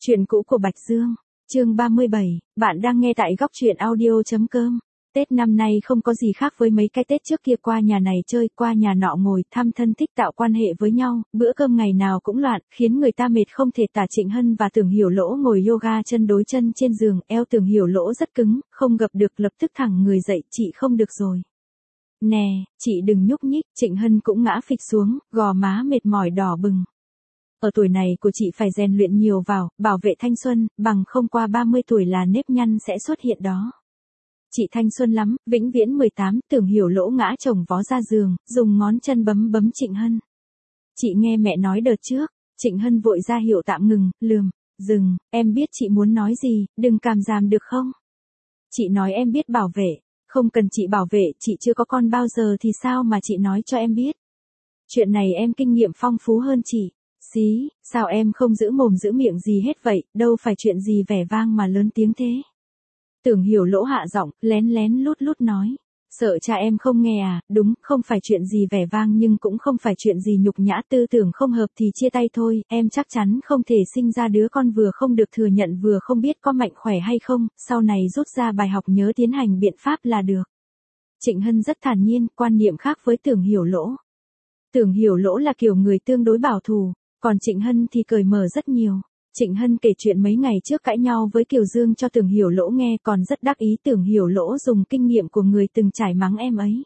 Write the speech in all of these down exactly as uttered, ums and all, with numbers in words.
Chuyện cũ của Bạch Dương, chương ba mươi bảy, bạn đang nghe tại góc truyện audio.com. Tết năm nay không có gì khác với mấy cái Tết trước kia, qua nhà này chơi, qua nhà nọ ngồi, thăm thân thích, tạo quan hệ với nhau, bữa cơm ngày nào cũng loạn, khiến người ta mệt không thể tả. Trịnh Hân và Tưởng Hiểu Lỗ ngồi yoga chân đối chân trên giường, eo Tưởng Hiểu Lỗ rất cứng, không gập được, lập tức thẳng người dậy, chị không được rồi. Nè, chị đừng nhúc nhích. Trịnh Hân cũng ngã phịch xuống, gò má mệt mỏi đỏ bừng. Ở tuổi này của chị phải rèn luyện nhiều vào, bảo vệ thanh xuân, bằng không qua ba mươi tuổi là nếp nhăn sẽ xuất hiện đó. Chị thanh xuân lắm, vĩnh viễn mười tám. Tưởng Hiểu Lỗ ngã chồng vó ra giường, dùng ngón chân bấm bấm Trịnh Hân. Chị nghe mẹ nói đợt trước. Trịnh Hân vội ra hiệu tạm ngừng, lườm, dừng, em biết chị muốn nói gì, đừng càm ràm được không? Chị nói em biết bảo vệ, không cần chị bảo vệ, chị chưa có con bao giờ thì sao mà chị nói cho em biết. Chuyện này em kinh nghiệm phong phú hơn chị. Xí, sao em không giữ mồm giữ miệng gì hết vậy, đâu phải chuyện gì vẻ vang mà lớn tiếng thế. Tưởng Hiểu Lỗ hạ giọng, lén lén lút lút nói. Sợ cha em không nghe à, đúng, không phải chuyện gì vẻ vang nhưng cũng không phải chuyện gì nhục nhã, tư tưởng không hợp thì chia tay thôi, em chắc chắn không thể sinh ra đứa con vừa không được thừa nhận vừa không biết có mạnh khỏe hay không, sau này rút ra bài học nhớ tiến hành biện pháp là được. Trịnh Hân rất thản nhiên, quan niệm khác với Tưởng Hiểu Lỗ. Tưởng Hiểu Lỗ là kiểu người tương đối bảo thủ. Còn Trịnh Hân thì cởi mở rất nhiều. Trịnh Hân kể chuyện mấy ngày trước cãi nhau với Kiều Dương cho Tưởng Hiểu Lỗ nghe, còn rất đắc ý. Tưởng Hiểu Lỗ dùng kinh nghiệm của người từng trải mắng em ấy.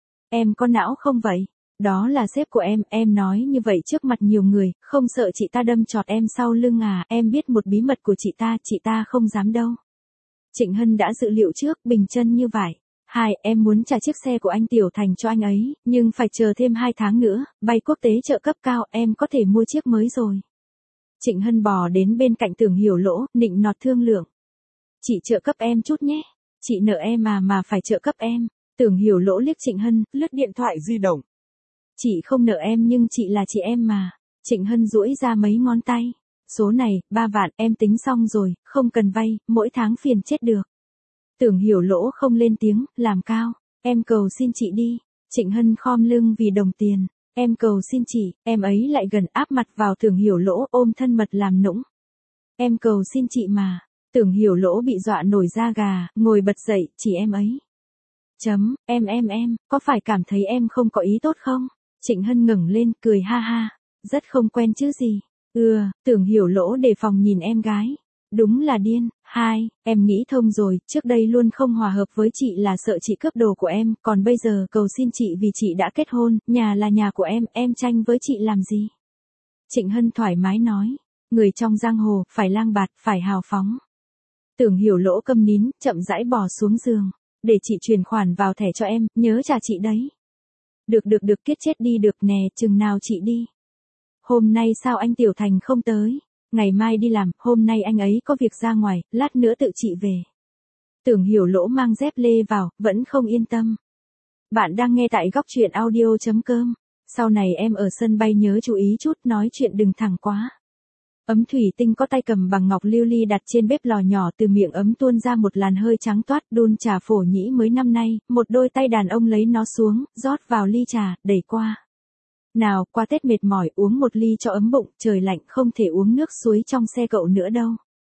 Em có não không vậy? Đó là sếp của em, em nói như vậy trước mặt nhiều người, không sợ chị ta đâm chọt em sau lưng à, em biết một bí mật của chị ta, chị ta không dám đâu. Trịnh Hân đã dự liệu trước, bình chân như vậy. Hai, em muốn trả chiếc xe của anh Tiểu Thành cho anh ấy, nhưng phải chờ thêm hai tháng nữa, bay quốc tế trợ cấp cao, em có thể mua chiếc mới rồi. Trịnh Hân bò đến bên cạnh Tưởng Hiểu Lỗ, nịnh nọt thương lượng. Chị trợ cấp em chút nhé, chị nợ em mà mà phải trợ cấp em. Tưởng Hiểu Lỗ liếc Trịnh Hân, lướt điện thoại di động. Chị không nợ em nhưng chị là chị em mà. Trịnh Hân duỗi ra mấy ngón tay. Số này, ba vạn, em tính xong rồi, không cần vay, mỗi tháng phiền chết được. Tưởng Hiểu Lỗ không lên tiếng, làm cao. Em cầu xin chị đi. Trịnh Hân khom lưng vì đồng tiền. Em cầu xin chị, em ấy lại gần áp mặt vào Tưởng Hiểu Lỗ, ôm thân mật làm nũng. Em cầu xin chị mà. Tưởng Hiểu Lỗ bị dọa nổi da gà, ngồi bật dậy, chỉ em ấy. Chấm, em em em, có phải cảm thấy em không có ý tốt không? Trịnh Hân ngẩng lên, cười ha ha. Rất không quen chứ gì. Ừ, Tưởng Hiểu Lỗ đề phòng nhìn em gái. Đúng là điên. Hai, em nghĩ thông rồi, trước đây luôn không hòa hợp với chị là sợ chị cướp đồ của em, còn bây giờ cầu xin chị vì chị đã kết hôn, nhà là nhà của em, em tranh với chị làm gì? Trịnh Hân thoải mái nói, người trong giang hồ, phải lang bạt, phải hào phóng. Tưởng Hiểu Lỗ câm nín, chậm rãi bò xuống giường, để chị chuyển khoản vào thẻ cho em, nhớ trả chị đấy. Được được được, kiết chết đi được nè, chừng nào chị đi? Hôm nay sao anh Tiểu Thành không tới? Ngày mai đi làm, hôm nay anh ấy có việc ra ngoài, lát nữa tự chị về. Tưởng Hiểu Lỗ mang dép lê vào, vẫn không yên tâm. Bạn đang nghe tại góc truyện audio.com. Sau này em ở sân bay nhớ chú ý chút, nói chuyện đừng thẳng quá. Ấm thủy tinh có tay cầm bằng ngọc lưu ly đặt trên bếp lò nhỏ, từ miệng ấm tuôn ra một làn hơi trắng toát, đun trà phổ nhĩ mới năm nay, một đôi tay đàn ông lấy nó xuống, rót vào ly trà, đẩy qua. Nào, qua Tết mệt mỏi uống một ly cho ấm bụng, trời lạnh không thể uống nước suối trong xe cậu nữa đâu.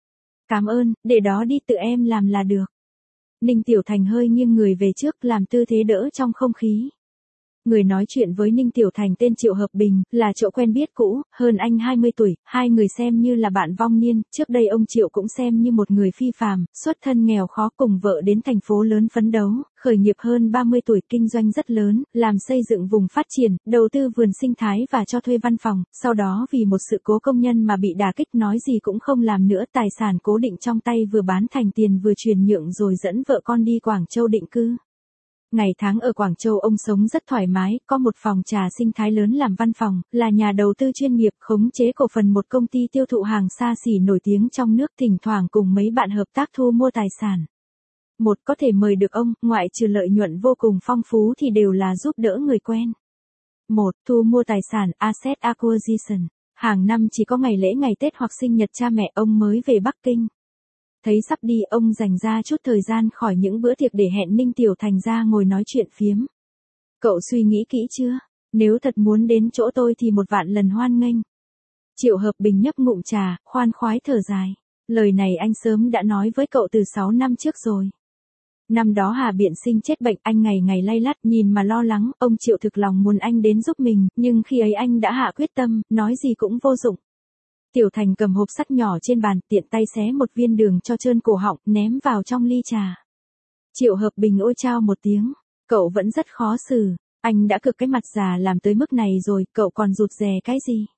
Cảm ơn, để đó đi, tự em làm là được. Ninh Tiểu Thành hơi nghiêng người về trước, làm tư thế đỡ trong không khí. Người nói chuyện với Ninh Tiểu Thành tên Triệu Hợp Bình, là chỗ quen biết cũ, hơn anh hai mươi tuổi, hai người xem như là bạn vong niên, trước đây ông Triệu cũng xem như một người phi phàm, xuất thân nghèo khó cùng vợ đến thành phố lớn phấn đấu, khởi nghiệp hơn ba mươi tuổi, kinh doanh rất lớn, làm xây dựng vùng phát triển, đầu tư vườn sinh thái và cho thuê văn phòng, sau đó vì một sự cố công nhân mà bị đả kích, nói gì cũng không làm nữa, tài sản cố định trong tay vừa bán thành tiền vừa chuyển nhượng rồi dẫn vợ con đi Quảng Châu định cư. Ngày tháng ở Quảng Châu ông sống rất thoải mái, có một phòng trà sinh thái lớn làm văn phòng, là nhà đầu tư chuyên nghiệp, khống chế cổ phần một công ty tiêu thụ hàng xa xỉ nổi tiếng trong nước, thỉnh thoảng cùng mấy bạn hợp tác thu mua tài sản. Một, có thể mời được ông, ngoại trừ lợi nhuận vô cùng phong phú thì đều là giúp đỡ người quen. Một, thu mua tài sản, asset acquisition. Hàng năm chỉ có ngày lễ ngày Tết hoặc sinh nhật cha mẹ ông mới về Bắc Kinh. Thấy sắp đi, ông dành ra chút thời gian khỏi những bữa tiệc để hẹn Ninh Tiểu Thành ra ngồi nói chuyện phiếm. Cậu suy nghĩ kỹ chưa? Nếu thật muốn đến chỗ tôi thì một vạn lần hoan nghênh. Triệu Hợp Bình nhấp ngụm trà, khoan khoái thở dài. Lời này anh sớm đã nói với cậu từ sáu năm trước rồi. Năm đó Hà Biện Sinh chết bệnh, anh ngày ngày lay lắt nhìn mà lo lắng, ông Triệu thực lòng muốn anh đến giúp mình, nhưng khi ấy anh đã hạ quyết tâm, nói gì cũng vô dụng. Tiểu Thành cầm hộp sắt nhỏ trên bàn, tiện tay xé một viên đường cho trơn cổ họng, ném vào trong ly trà. Triệu Hợp Bình ôi chao một tiếng, cậu vẫn rất khó xử, anh đã cực cái mặt già làm tới mức này rồi, cậu còn rụt rè cái gì?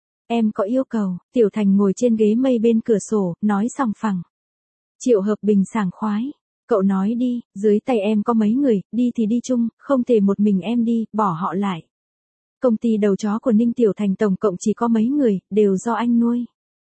Em có yêu cầu, Tiểu Thành ngồi trên ghế mây bên cửa sổ, nói sòng phẳng. Triệu Hợp Bình sảng khoái, cậu nói đi, dưới tay em có mấy người, đi thì đi chung, không thể một mình em đi, bỏ họ lại. Công ty đầu chó của Ninh Tiểu Thành tổng cộng chỉ có mấy người, đều do anh nuôi.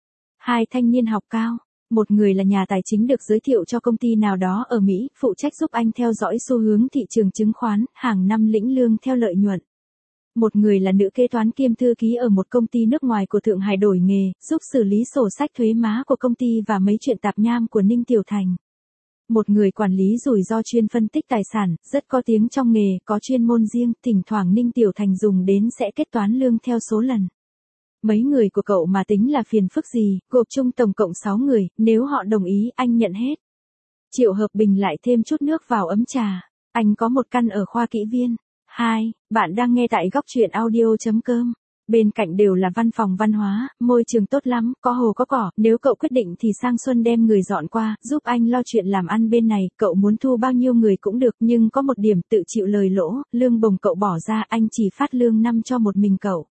Hai thanh niên học cao, một người là nhà tài chính được giới thiệu cho công ty nào đó ở Mỹ, phụ trách giúp anh theo dõi xu hướng thị trường chứng khoán, hàng năm lĩnh lương theo lợi nhuận. Một người là nữ kế toán kiêm thư ký ở một công ty nước ngoài của Thượng Hải đổi nghề, giúp xử lý sổ sách thuế má của công ty và mấy chuyện tạp nham của Ninh Tiểu Thành. Một người quản lý rủi ro chuyên phân tích tài sản, rất có tiếng trong nghề, có chuyên môn riêng, thỉnh thoảng Ninh Tiểu Thành dùng đến sẽ kết toán lương theo số lần. Mấy người của cậu mà tính là phiền phức gì, gộp chung tổng cộng sáu người, nếu họ đồng ý anh nhận hết. Triệu Hợp Bình lại thêm chút nước vào ấm trà, anh có một căn ở khoa kỹ viên. Hai, bạn đang nghe tại góc truyện audio.com. Bên cạnh đều là văn phòng văn hóa, môi trường tốt lắm, có hồ có cỏ, nếu cậu quyết định thì sang xuân đem người dọn qua, giúp anh lo chuyện làm ăn bên này, cậu muốn thu bao nhiêu người cũng được, nhưng có một điểm tự chịu lời lỗ, lương bổng cậu bỏ ra, anh chỉ phát lương năm cho một mình cậu.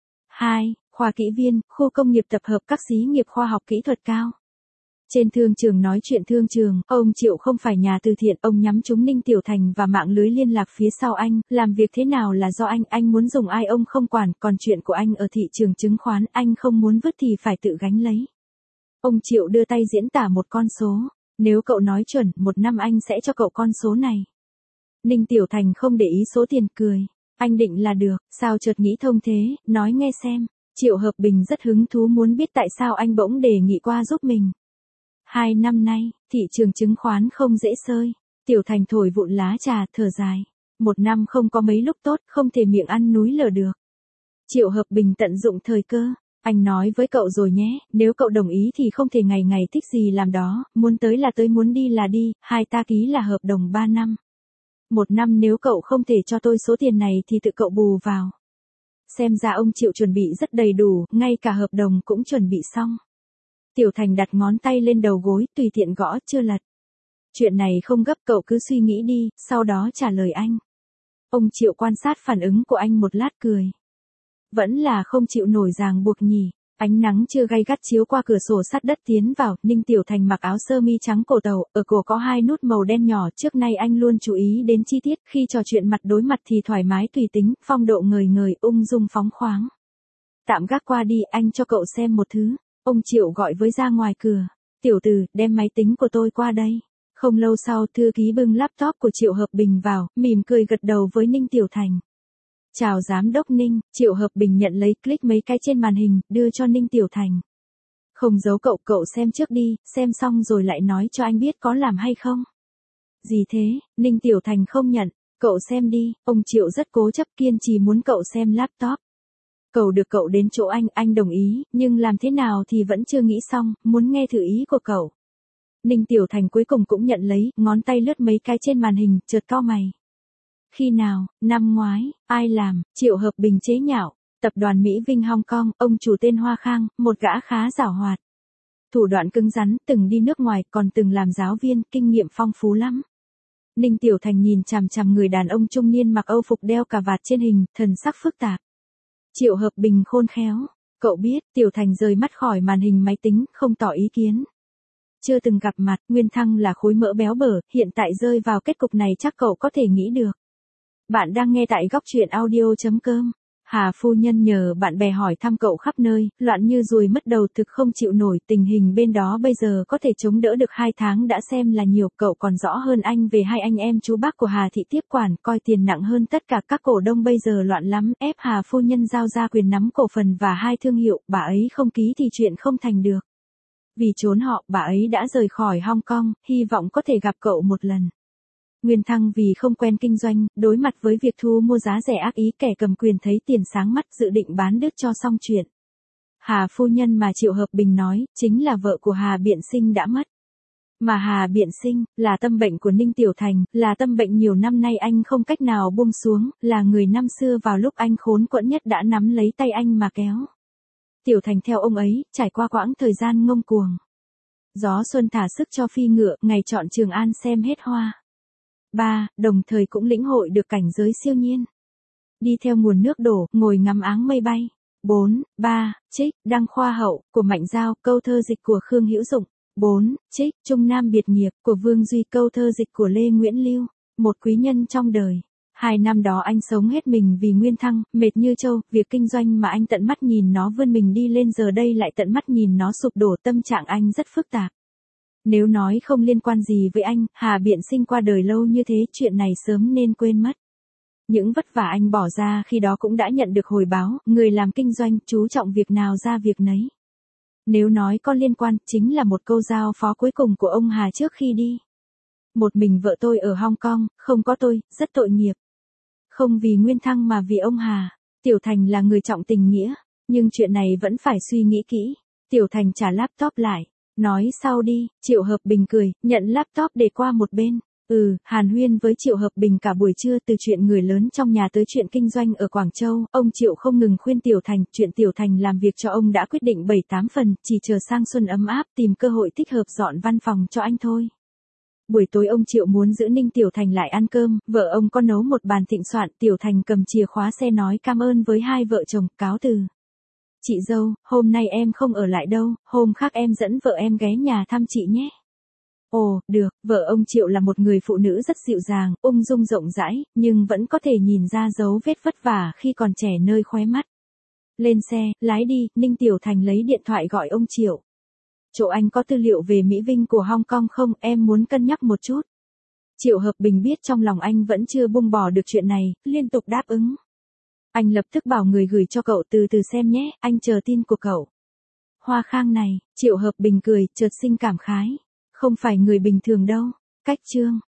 Hai, khoa kỹ viên, khu công nghiệp tập hợp các xí nghiệp khoa học kỹ thuật cao. Trên thương trường nói chuyện thương trường, ông Triệu không phải nhà từ thiện, ông nhắm trúng Ninh Tiểu Thành và mạng lưới liên lạc phía sau anh, làm việc thế nào là do anh, anh muốn dùng ai ông không quản, còn chuyện của anh ở thị trường chứng khoán, anh không muốn vứt thì phải tự gánh lấy. Ông Triệu đưa tay diễn tả một con số, nếu cậu nói chuẩn, một năm anh sẽ cho cậu con số này. Ninh Tiểu Thành không để ý số tiền, cười, anh định là được, sao chợt nghĩ thông thế, nói nghe xem. Triệu Hợp Bình rất hứng thú muốn biết tại sao anh bỗng đề nghị qua giúp mình. Hai năm nay, thị trường chứng khoán không dễ sơi. Tiểu Thành thổi vụn lá trà, thở dài. Một năm không có mấy lúc tốt, không thể miệng ăn núi lở được. Triệu Hợp Bình tận dụng thời cơ. Anh nói với cậu rồi nhé, nếu cậu đồng ý thì không thể ngày ngày thích gì làm đó, muốn tới là tới, muốn đi là đi, hai ta ký là hợp đồng ba năm. Một năm nếu cậu không thể cho tôi số tiền này thì tự cậu bù vào. Xem ra ông Triệu chuẩn bị rất đầy đủ, ngay cả hợp đồng cũng chuẩn bị xong. Tiểu Thành đặt ngón tay lên đầu gối, tùy tiện gõ, chưa lật. Chuyện này không gấp, cậu cứ suy nghĩ đi, sau đó trả lời anh. Ông Triệu quan sát phản ứng của anh một lát, cười. Vẫn là không chịu nổi ràng buộc nhỉ. Ánh nắng chưa gay gắt chiếu qua cửa sổ sắt đất tiến vào, Ninh Tiểu Thành mặc áo sơ mi trắng cổ tàu, ở cổ có hai nút màu đen nhỏ, trước nay anh luôn chú ý đến chi tiết, khi trò chuyện mặt đối mặt thì thoải mái tùy tính, phong độ ngời ngời, ung dung phóng khoáng. Tạm gác qua đi, anh cho cậu xem một thứ. Ông Triệu gọi với ra ngoài cửa. Tiểu Từ, đem máy tính của tôi qua đây. Không lâu sau, thư ký bưng laptop của Triệu Hợp Bình vào, mỉm cười gật đầu với Ninh Tiểu Thành. Chào giám đốc Ninh, Triệu Hợp Bình nhận lấy, click mấy cái trên màn hình, đưa cho Ninh Tiểu Thành. Không giấu cậu, cậu xem trước đi, xem xong rồi lại nói cho anh biết có làm hay không. Gì thế, Ninh Tiểu Thành không nhận, cậu xem đi, ông Triệu rất cố chấp kiên trì muốn cậu xem laptop. Cầu được cậu đến chỗ anh, anh đồng ý, nhưng làm thế nào thì vẫn chưa nghĩ xong, muốn nghe thử ý của cậu. Ninh Tiểu Thành cuối cùng cũng nhận lấy, ngón tay lướt mấy cái trên màn hình, chợt cau mày. Khi nào, năm ngoái, ai làm, Triệu Hợp Bình chế nhạo, tập đoàn Mỹ Vinh Hong Kong, ông chủ tên Hoa Khang, một gã khá giảo hoạt. Thủ đoạn cứng rắn, từng đi nước ngoài, còn từng làm giáo viên, kinh nghiệm phong phú lắm. Ninh Tiểu Thành nhìn chằm chằm người đàn ông trung niên mặc âu phục đeo cà vạt trên hình, thần sắc phức tạp. Triệu Hợp Bình khôn khéo, cậu biết, Tiểu Thành rời mắt khỏi màn hình máy tính, không tỏ ý kiến. Chưa từng gặp mặt, Nguyên Thăng là khối mỡ béo bở, hiện tại rơi vào kết cục này chắc cậu có thể nghĩ được. Bạn đang nghe tại góc truyện audio.com. Hà phu nhân nhờ bạn bè hỏi thăm cậu khắp nơi, loạn như ruồi mất đầu, thực không chịu nổi, tình hình bên đó bây giờ có thể chống đỡ được hai tháng đã xem là nhiều, cậu còn rõ hơn anh về hai anh em chú bác của Hà thị tiếp quản, coi tiền nặng hơn tất cả, các cổ đông bây giờ loạn lắm, ép Hà phu nhân giao ra quyền nắm cổ phần và hai thương hiệu, bà ấy không ký thì chuyện không thành được. Vì trốn họ, bà ấy đã rời khỏi Hong Kong, hy vọng có thể gặp cậu một lần. Nguyên Thăng vì không quen kinh doanh, đối mặt với việc thu mua giá rẻ ác ý, kẻ cầm quyền thấy tiền sáng mắt, dự định bán đứt cho xong chuyện. Hà phu nhân mà Triệu Hợp Bình nói, chính là vợ của Hà Biện Sinh đã mất. Mà Hà Biện Sinh, là tâm bệnh của Ninh Tiểu Thành, là tâm bệnh nhiều năm nay anh không cách nào buông xuống, là người năm xưa vào lúc anh khốn quẫn nhất đã nắm lấy tay anh mà kéo. Tiểu Thành theo ông ấy, trải qua quãng thời gian ngông cuồng. Gió xuân thả sức cho phi ngựa, ngày chọn Trường An xem hết hoa. ba. Đồng thời cũng lĩnh hội được cảnh giới siêu nhiên. Đi theo nguồn nước đổ, ngồi ngắm áng mây bay. bốn. ba. Trích, Đăng Khoa Hậu, của Mạnh Giao, câu thơ dịch của Khương Hữu Dụng. bốn. Trích, Trung Nam Biệt Nghiệp, của Vương Duy, câu thơ dịch của Lê Nguyễn Lưu. Một quý nhân trong đời. Hai năm đó anh sống hết mình vì Nguyên Thăng, mệt như trâu, việc kinh doanh mà anh tận mắt nhìn nó vươn mình đi lên giờ đây lại tận mắt nhìn nó sụp đổ, tâm trạng anh rất phức tạp. Nếu nói không liên quan gì với anh, Hà Biện Sinh qua đời lâu như thế, chuyện này sớm nên quên mất. Những vất vả anh bỏ ra khi đó cũng đã nhận được hồi báo, người làm kinh doanh, chú trọng việc nào ra việc nấy. Nếu nói có liên quan, chính là một câu giao phó cuối cùng của ông Hà trước khi đi. Một mình vợ tôi ở Hong Kong, không có tôi, rất tội nghiệp. Không vì Nguyên Thăng mà vì ông Hà. Tiểu Thành là người trọng tình nghĩa, nhưng chuyện này vẫn phải suy nghĩ kỹ. Tiểu Thành trả laptop lại, nói sau đi. Triệu Hợp Bình cười, nhận laptop để qua một bên. Ừ, hàn huyên với Triệu Hợp Bình cả buổi trưa, từ chuyện người lớn trong nhà tới chuyện kinh doanh ở Quảng Châu, ông Triệu không ngừng khuyên Tiểu Thành, chuyện Tiểu Thành làm việc cho ông đã quyết định bảy tám phần, chỉ chờ sang xuân ấm áp tìm cơ hội thích hợp dọn văn phòng cho anh thôi. Buổi tối ông Triệu muốn giữ Ninh Tiểu Thành lại ăn cơm, vợ ông có nấu một bàn thịnh soạn, Tiểu Thành cầm chìa khóa xe nói cảm ơn với hai vợ chồng, cáo từ. Chị dâu, hôm nay em không ở lại đâu, hôm khác em dẫn vợ em ghé nhà thăm chị nhé. Ồ, được, vợ ông Triệu là một người phụ nữ rất dịu dàng, ung dung rộng rãi, nhưng vẫn có thể nhìn ra dấu vết vất vả khi còn trẻ nơi khóe mắt. Lên xe, lái đi, Ninh Tiểu Thành lấy điện thoại gọi ông Triệu. Chỗ anh có tư liệu về Mỹ Vinh của Hong Kong không, em muốn cân nhắc một chút. Triệu Hợp Bình biết trong lòng anh vẫn chưa buông bỏ được chuyện này, liên tục đáp ứng. Anh lập tức bảo người gửi cho cậu từ từ xem nhé, anh chờ tin của cậu. Hoa Khang này, Triệu Hợp Bình cười, chợt sinh cảm khái. Không phải người bình thường đâu. Cách chương.